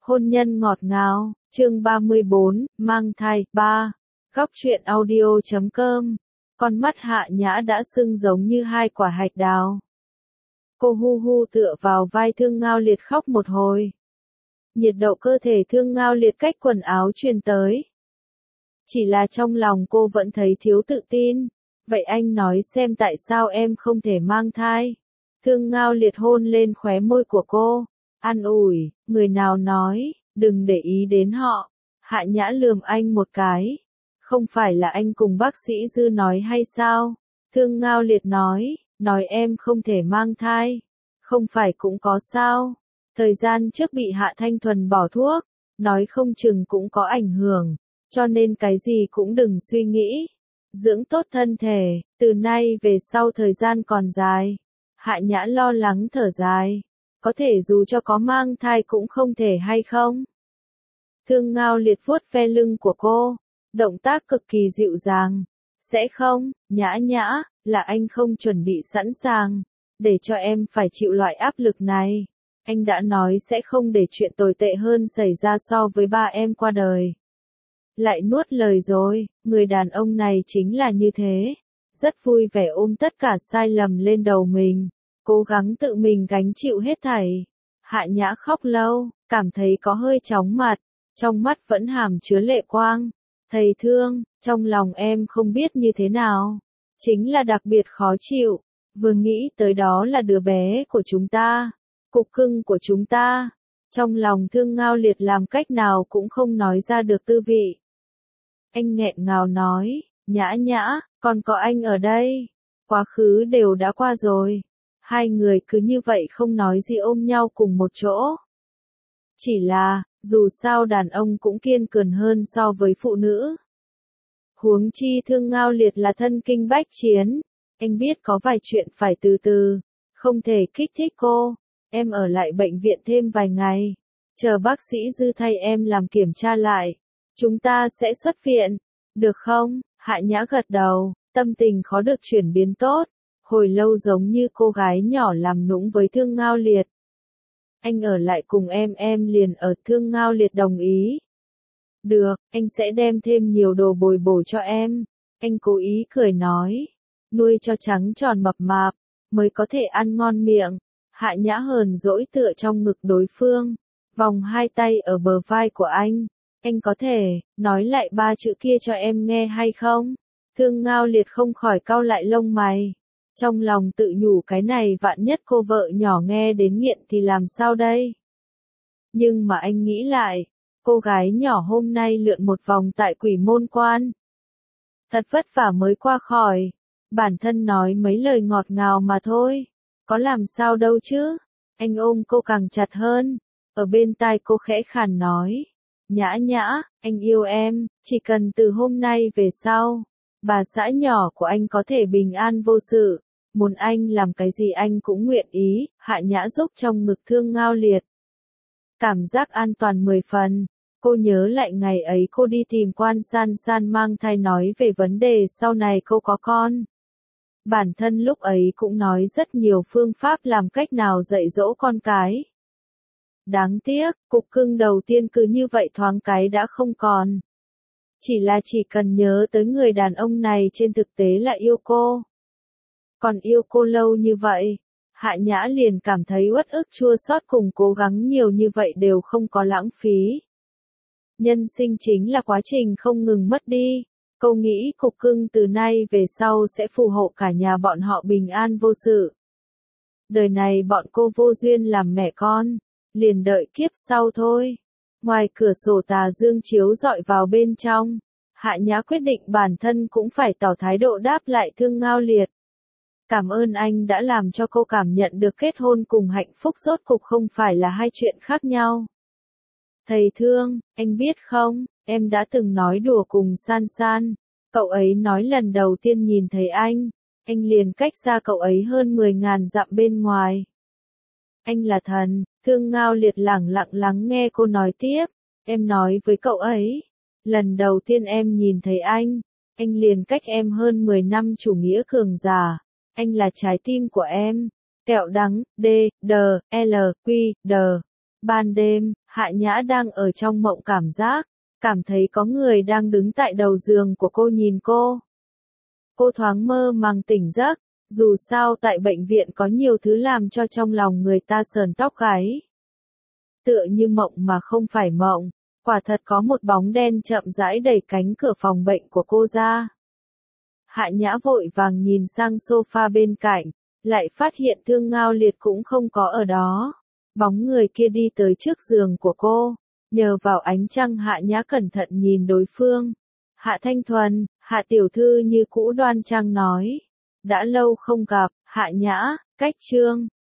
Hôn nhân ngọt ngào, chương 34, mang thai, 3. Góc truyện audio.com. Con mắt Hạ Nhã đã sưng giống như hai quả hạch đào. Cô hu hu tựa vào vai Thương Ngao Liệt khóc một hồi. Nhiệt độ cơ thể Thương Ngao Liệt cách quần áo truyền tới. Chỉ là trong lòng cô vẫn thấy thiếu tự tin. Vậy anh nói xem tại sao em không thể mang thai. Thương Ngao Liệt hôn lên khóe môi của cô. An ủi, người nào nói, đừng để ý đến họ. Hạ Nhã lườm anh một cái. Không phải là anh cùng bác sĩ Dư nói hay sao? Thương Ngao Liệt nói em không thể mang thai. Không phải cũng có sao? Thời gian trước bị Hạ Thanh Thuần bỏ thuốc, nói không chừng cũng có ảnh hưởng, cho nên cái gì cũng đừng suy nghĩ. Dưỡng tốt thân thể, từ nay về sau thời gian còn dài. Hạ Nhã lo lắng thở dài. Có thể dù cho có mang thai cũng không thể hay không? Thương Ngao Liệt vuốt ve lưng của cô, động tác cực kỳ dịu dàng. Sẽ không, Nhã Nhã, là anh không chuẩn bị sẵn sàng, để cho em phải chịu loại áp lực này. Anh đã nói sẽ không để chuyện tồi tệ hơn xảy ra so với ba em qua đời. Lại nuốt lời rồi, người đàn ông này chính là như thế. Rất vui vẻ ôm tất cả sai lầm lên đầu mình. Cố gắng tự mình gánh chịu hết thảy. Hạ Nhã khóc lâu, cảm thấy có hơi chóng mặt, trong mắt vẫn hàm chứa lệ quang. Thầy thương, trong lòng em không biết như thế nào. Chính là đặc biệt khó chịu, vừa nghĩ tới đó là đứa bé của chúng ta, cục cưng của chúng ta. Trong lòng Thương Ngao Liệt làm cách nào cũng không nói ra được tư vị. Anh nghẹn ngào nói, Nhã Nhã, còn có anh ở đây. Quá khứ đều đã qua rồi. Hai người cứ như vậy không nói gì ôm nhau cùng một chỗ. Chỉ là, dù sao đàn ông cũng kiên cường hơn so với phụ nữ. Huống chi Thương Ngao Liệt là thân kinh bách chiến. Anh biết có vài chuyện phải từ từ, không thể kích thích cô. Em ở lại bệnh viện thêm vài ngày. Chờ bác sĩ Dư thay em làm kiểm tra lại. Chúng ta sẽ xuất viện. Được không? Hạ Nhã gật đầu, tâm tình khó được chuyển biến tốt. Hồi lâu giống như cô gái nhỏ làm nũng với Thương Ngao Liệt. Anh ở lại cùng em liền ở. Thương Ngao Liệt đồng ý. Được, anh sẽ đem thêm nhiều đồ bồi bổ cho em. Anh cố ý cười nói. Nuôi cho trắng tròn mập mạp, mới có thể ăn ngon miệng. Hạ Nhã hờn dỗi tựa trong ngực đối phương. Vòng hai tay ở bờ vai của anh. Anh có thể, nói lại ba chữ kia cho em nghe hay không? Thương Ngao Liệt không khỏi cau lại lông mày. Trong lòng tự nhủ cái này vạn nhất cô vợ nhỏ nghe đến nghiện thì làm sao đây? Nhưng mà anh nghĩ lại, cô gái nhỏ hôm nay lượn một vòng tại Quỷ Môn Quan. Thật vất vả mới qua khỏi, bản thân nói mấy lời ngọt ngào mà thôi, có làm sao đâu chứ? Anh ôm cô càng chặt hơn, ở bên tai cô khẽ khàn nói, Nhã Nhã, anh yêu em, chỉ cần từ hôm nay về sau, bà xã nhỏ của anh có thể bình an vô sự, muốn anh làm cái gì anh cũng nguyện ý. Hạ Nhã rúc trong ngực Thương Ngao Liệt. Cảm giác an toàn 10 phần, cô nhớ lại ngày ấy cô đi tìm Quan San San mang thai nói về vấn đề sau này cô có con. Bản thân lúc ấy cũng nói rất nhiều phương pháp làm cách nào dạy dỗ con cái. Đáng tiếc, cục cưng đầu tiên cứ như vậy thoáng cái đã không còn. Chỉ cần nhớ tới người đàn ông này trên thực tế là yêu cô. Còn yêu cô lâu như vậy, Hạ Nhã liền cảm thấy uất ức chua xót cùng cố gắng nhiều như vậy đều không có lãng phí. Nhân sinh chính là quá trình không ngừng mất đi. Cô nghĩ cục cưng từ nay về sau sẽ phù hộ cả nhà bọn họ bình an vô sự. Đời này bọn cô vô duyên làm mẹ con, liền đợi kiếp sau thôi. Ngoài cửa sổ tà dương chiếu rọi vào bên trong, Hạ Nhã quyết định bản thân cũng phải tỏ thái độ đáp lại Thương Ngao Liệt. Cảm ơn anh đã làm cho cô cảm nhận được kết hôn cùng hạnh phúc rốt cục không phải là hai chuyện khác nhau. Thầy Thương, anh biết không, em đã từng nói đùa cùng San San. Cậu ấy nói lần đầu tiên nhìn thấy anh liền cách xa cậu ấy hơn 10.000 dặm bên ngoài. Anh là thần. Thương Ngao Liệt lẳng lặng lắng nghe cô nói tiếp. Em nói với cậu ấy, lần đầu tiên em nhìn thấy anh liền cách em hơn 10 năm chủ nghĩa cường giả. Anh là trái tim của em. Kẹo đắng, D, D, L, Q, D. Ban đêm, Hạ Nhã đang ở trong mộng cảm giác, cảm thấy có người đang đứng tại đầu giường của cô nhìn cô. Cô thoáng mơ màng tỉnh giấc, dù sao tại bệnh viện có nhiều thứ làm cho trong lòng người ta sờn tóc gáy. Tựa như mộng mà không phải mộng, quả thật có một bóng đen chậm rãi đẩy cánh cửa phòng bệnh của cô ra. Hạ Nhã vội vàng nhìn sang sofa bên cạnh, lại phát hiện Thương Ngao Liệt cũng không có ở đó. Bóng người kia đi tới trước giường của cô, nhờ vào ánh trăng Hạ Nhã cẩn thận nhìn đối phương. Hạ Thanh Thuần, Hạ tiểu thư như cũ đoan trang nói. Đã lâu không gặp, Hạ Nhã, cách chương.